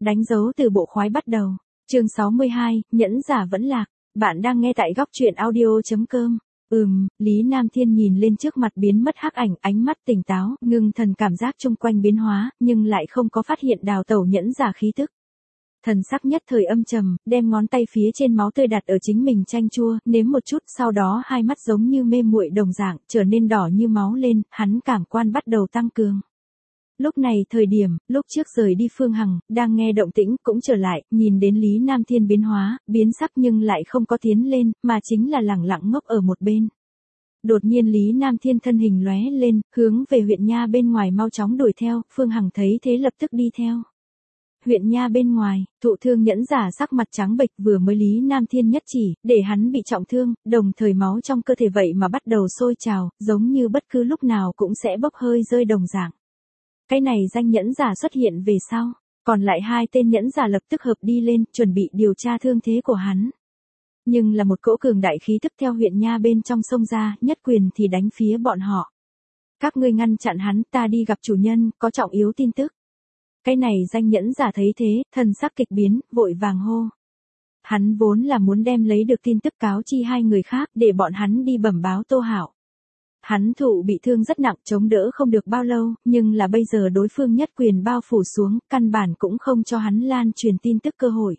Đánh dấu từ bộ khoái bắt đầu. Chương 62, nhẫn giả vẫn lạc. Bạn đang nghe tại góc truyện audio.com. Lý Nam Thiên nhìn lên trước mặt biến mất hắc ảnh, ánh mắt tỉnh táo, ngưng thần cảm giác chung quanh biến hóa, nhưng lại không có phát hiện đào tẩu nhẫn giả khí tức. Thần sắc nhất thời âm trầm, đem ngón tay phía trên máu tươi đặt ở chính mình chanh chua, nếm một chút, sau đó hai mắt giống như mê muội đồng dạng, trở nên đỏ như máu lên, hắn cảm quan bắt đầu tăng cường. Lúc này thời điểm, lúc trước rời đi Phương Hằng, đang nghe động tĩnh, cũng trở lại, nhìn đến Lý Nam Thiên biến hóa, biến sắc nhưng lại không có tiến lên, mà chính là lẳng lặng ngốc ở một bên. Đột nhiên Lý Nam Thiên thân hình lóe lên, hướng về huyện nha bên ngoài mau chóng đuổi theo, Phương Hằng thấy thế lập tức đi theo. Huyện nha bên ngoài, thụ thương nhẫn giả sắc mặt trắng bệch vừa mới Lý Nam Thiên nhất chỉ, để hắn bị trọng thương, đồng thời máu trong cơ thể vậy mà bắt đầu sôi trào, giống như bất cứ lúc nào cũng sẽ bốc hơi rơi đồng dạng. Cái này danh nhẫn giả xuất hiện về sau, còn lại hai tên nhẫn giả lập tức hợp đi lên, chuẩn bị điều tra thương thế của hắn. Nhưng là một cỗ cường đại khí tức theo huyện nha bên trong sông ra, nhất quyền thì đánh phía bọn họ. Các ngươi ngăn chặn hắn, ta đi gặp chủ nhân, có trọng yếu tin tức. Cái này danh nhẫn giả thấy thế, thần sắc kịch biến, vội vàng hô. Hắn vốn là muốn đem lấy được tin tức cáo chi hai người khác để bọn hắn đi bẩm báo Tô Hạo. Hắn thụ bị thương rất nặng, chống đỡ không được bao lâu, nhưng là bây giờ đối phương nhất quyền bao phủ xuống, căn bản cũng không cho hắn lan truyền tin tức cơ hội.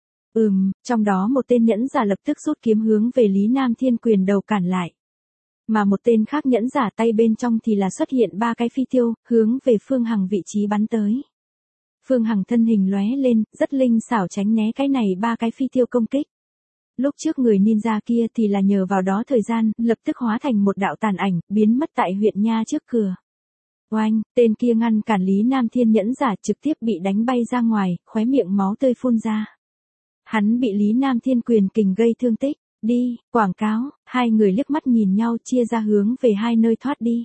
Trong đó một tên nhẫn giả lập tức rút kiếm hướng về Lý Nam Thiên quyền đầu cản lại. Mà một tên khác nhẫn giả tay bên trong thì là xuất hiện ba cái phi tiêu, hướng về Phương Hằng vị trí bắn tới. Phương Hằng thân hình lóe lên, rất linh xảo tránh né cái này ba cái phi tiêu công kích. Lúc trước người ninja kia thì là nhờ vào đó thời gian, lập tức hóa thành một đạo tàn ảnh, biến mất tại huyện nha trước cửa. Oanh, tên kia ngăn cản Lý Nam Thiên nhẫn giả trực tiếp bị đánh bay ra ngoài, khóe miệng máu tươi phun ra. Hắn bị Lý Nam Thiên quyền kình gây thương tích, đi, quảng cáo, hai người liếc mắt nhìn nhau chia ra hướng về hai nơi thoát đi.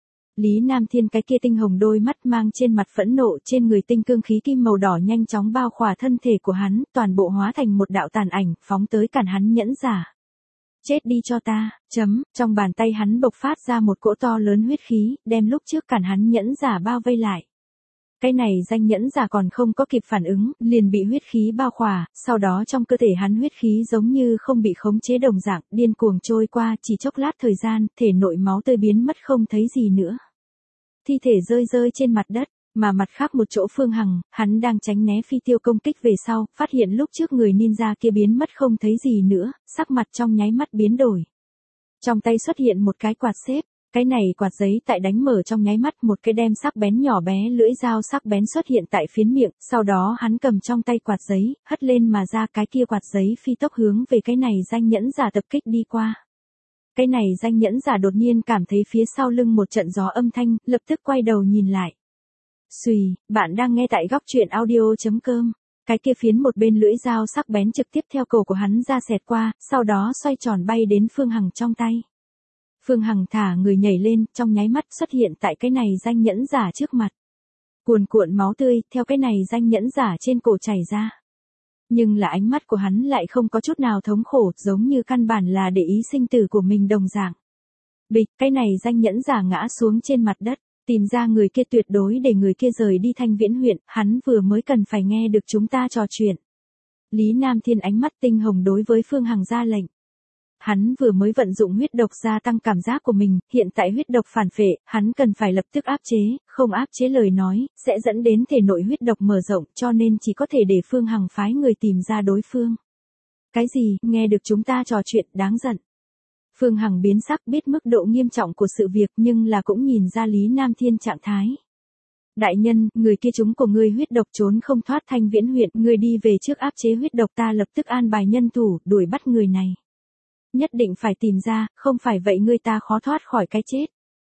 Lý Nam Thiên cái kia tinh hồng đôi mắt mang trên mặt phẫn nộ, trên người tinh cương khí kim màu đỏ nhanh chóng bao khỏa thân thể của hắn, toàn bộ hóa thành một đạo tàn ảnh, phóng tới cản hắn nhẫn giả. Chết đi cho ta, trong bàn tay hắn bộc phát ra một cỗ to lớn huyết khí, đem lúc trước cản hắn nhẫn giả bao vây lại. Cái này danh nhẫn giả còn không có kịp phản ứng, liền bị huyết khí bao khỏa, sau đó trong cơ thể hắn huyết khí giống như không bị khống chế đồng dạng, điên cuồng trôi qua, chỉ chốc lát thời gian, thể nội máu tươi biến mất không thấy gì nữa. Thi thể rơi trên mặt đất, mà mặt khác một chỗ Phương Hằng, hắn đang tránh né phi tiêu công kích về sau, phát hiện lúc trước người ninja kia biến mất không thấy gì nữa, sắc mặt trong nháy mắt biến đổi. Trong tay xuất hiện một cái quạt xếp. Cái này quạt giấy tại đánh mở trong nháy mắt, một cái đem sắc bén nhỏ bé lưỡi dao sắc bén xuất hiện tại phiến miệng, sau đó hắn cầm trong tay quạt giấy, hất lên mà ra cái kia quạt giấy phi tốc hướng về cái này danh nhẫn giả tập kích đi qua. Cái này danh nhẫn giả đột nhiên cảm thấy phía sau lưng một trận gió âm thanh, lập tức quay đầu nhìn lại. Xùy, bạn đang nghe tại góc truyện audio.com. Cái kia phiến một bên lưỡi dao sắc bén trực tiếp theo cổ của hắn ra xẹt qua, sau đó xoay tròn bay đến Phương Hằng trong tay. Phương Hằng thả người nhảy lên, trong nháy mắt xuất hiện tại cái này danh nhẫn giả trước mặt. Cuồn cuộn máu tươi, theo cái này danh nhẫn giả trên cổ chảy ra. Nhưng là ánh mắt của hắn lại không có chút nào thống khổ, giống như căn bản là để ý sinh tử của mình đồng dạng. Bịch, cái này danh nhẫn giả ngã xuống trên mặt đất, tìm ra người kia tuyệt đối để người kia rời đi Thanh Viễn huyện, hắn vừa mới cần phải nghe được chúng ta trò chuyện. Lý Nam Thiên ánh mắt tinh hồng đối với Phương Hằng ra lệnh. Hắn vừa mới vận dụng huyết độc gia tăng cảm giác của mình, hiện tại huyết độc phản phệ, hắn cần phải lập tức áp chế, không áp chế lời nói, sẽ dẫn đến thể nội huyết độc mở rộng, cho nên chỉ có thể để Phương Hằng phái người tìm ra đối phương. Cái gì, nghe được chúng ta trò chuyện, đáng giận. Phương Hằng biến sắc, biết mức độ nghiêm trọng của sự việc nhưng là cũng nhìn ra Lý Nam Thiên trạng thái. Đại nhân, người kia chúng của ngươi huyết độc trốn không thoát Thanh Viễn huyện, ngươi đi về trước áp chế huyết độc, ta lập tức an bài nhân thủ, đuổi bắt người này. Nhất định phải tìm ra, không phải vậy ngươi ta khó thoát khỏi cái chết.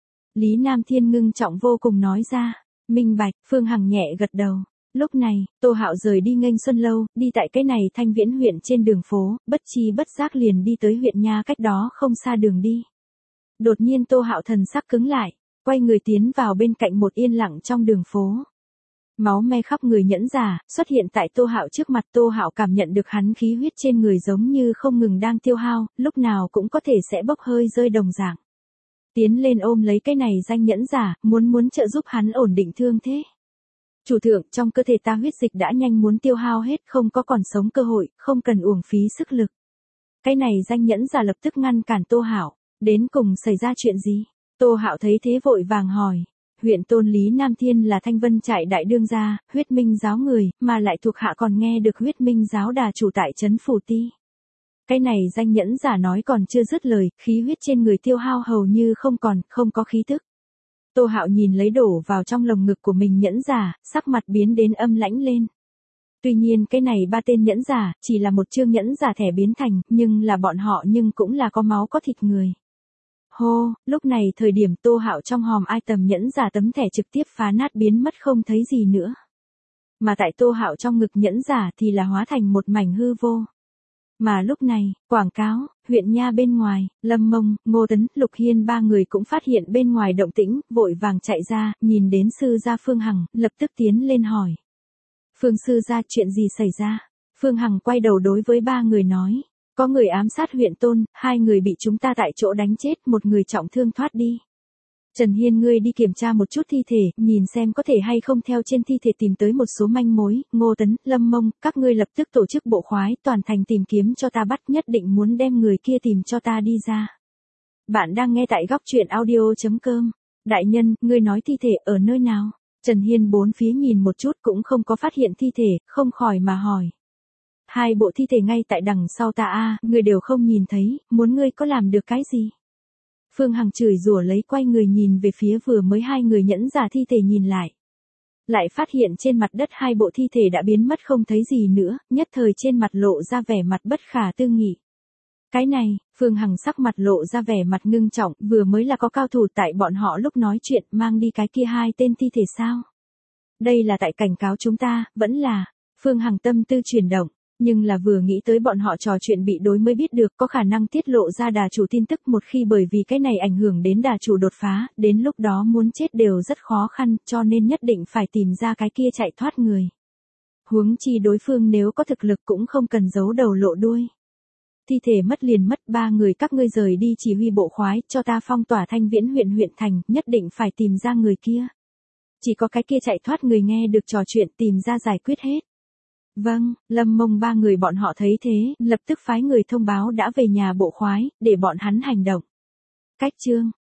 Lý Nam Thiên ngưng trọng vô cùng nói ra. Minh bạch, Phương Hằng nhẹ gật đầu. Lúc này, Tô Hạo rời đi nghênh Xuân Lâu, đi tại cái này Thanh Viễn huyện trên đường phố, bất chi bất giác liền đi tới huyện nha cách đó không xa đường đi. Đột nhiên Tô Hạo thần sắc cứng lại, quay người tiến vào bên cạnh một yên lặng trong đường phố. Máu me khắp người nhẫn giả, xuất hiện tại Tô Hạo trước mặt. Tô Hạo cảm nhận được hắn khí huyết trên người giống như không ngừng đang tiêu hao, lúc nào cũng có thể sẽ bốc hơi rơi đồng dạng. Tiến lên ôm lấy cái này danh nhẫn giả, muốn trợ giúp hắn ổn định thương thế. Chủ thượng, trong cơ thể ta huyết dịch đã nhanh muốn tiêu hao hết, không có còn sống cơ hội, không cần uổng phí sức lực. Cái này danh nhẫn giả lập tức ngăn cản Tô Hạo, đến cùng xảy ra chuyện gì? Tô Hạo thấy thế vội vàng hỏi. Huyện tôn Lý Nam Thiên là Thanh Vân trại đại đương gia, huyết minh giáo người, mà lại thuộc hạ còn nghe được huyết minh giáo đà chủ tại trấn Phủ Ti. Cái này danh nhẫn giả nói còn chưa dứt lời, khí huyết trên người tiêu hao hầu như không còn, không có khí tức. Tô Hạo nhìn lấy đổ vào trong lồng ngực của mình nhẫn giả, sắc mặt biến đến âm lãnh lên. Tuy nhiên cái này ba tên nhẫn giả, chỉ là một chương nhẫn giả thẻ biến thành, nhưng là bọn họ nhưng cũng là có máu có thịt người. Hô, lúc này thời điểm Tô Hạo trong hòm ai tầm nhẫn giả tấm thẻ trực tiếp phá nát biến mất không thấy gì nữa. Mà tại Tô Hạo trong ngực nhẫn giả thì là hóa thành một mảnh hư vô. Mà lúc này, quảng cáo, huyện nha bên ngoài, Lâm Mông, Ngô Tấn, Lục Hiên ba người cũng phát hiện bên ngoài động tĩnh, vội vàng chạy ra, nhìn đến sư gia Phương Hằng, lập tức tiến lên hỏi. Phương sư gia, chuyện gì xảy ra? Phương Hằng quay đầu đối với ba người nói. Có người ám sát huyện tôn, 2 người bị chúng ta tại chỗ đánh chết, 1 người trọng thương thoát đi. Trần Hiên ngươi đi kiểm tra một chút thi thể, nhìn xem có thể hay không theo trên thi thể tìm tới một số manh mối. Ngô Tấn, Lâm Mông, các ngươi lập tức tổ chức bộ khoái toàn thành tìm kiếm cho ta bắt, nhất định muốn đem người kia tìm cho ta đi ra. Bạn đang nghe tại góc truyện audio.com. Đại nhân, ngươi nói thi thể ở nơi nào? Trần Hiên bốn phía nhìn một chút cũng không có phát hiện thi thể, không khỏi mà hỏi. 2 bộ thi thể ngay tại đằng sau ta a, người đều không nhìn thấy, muốn ngươi có làm được cái gì? Phương Hằng chửi rủa lấy quay người nhìn về phía vừa mới 2 người nhẫn giả thi thể nhìn lại. Lại phát hiện trên mặt đất 2 bộ thi thể đã biến mất không thấy gì nữa, nhất thời trên mặt lộ ra vẻ mặt bất khả tư nghị. Cái này, Phương Hằng sắc mặt lộ ra vẻ mặt ngưng trọng, vừa mới là có cao thủ tại bọn họ lúc nói chuyện mang đi cái kia 2 tên thi thể sao? Đây là tại cảnh cáo chúng ta, vẫn là, Phương Hằng tâm tư chuyển động. Nhưng là vừa nghĩ tới bọn họ trò chuyện bị đối mới biết được có khả năng tiết lộ ra đà chủ tin tức một khi bởi vì cái này ảnh hưởng đến đà chủ đột phá, đến lúc đó muốn chết đều rất khó khăn, cho nên nhất định phải tìm ra cái kia chạy thoát người. Huống chi đối phương nếu có thực lực cũng không cần giấu đầu lộ đuôi. Thi thể mất liền mất, 3 người các ngươi rời đi chỉ huy bộ khoái, cho ta phong tỏa Thanh Viễn huyện thành, nhất định phải tìm ra người kia. Chỉ có cái kia chạy thoát người nghe được trò chuyện tìm ra giải quyết hết. Vâng, Lâm Mông 3 người bọn họ thấy thế, lập tức phái người thông báo đã về nhà bộ khoái, để bọn hắn hành động. Cách chương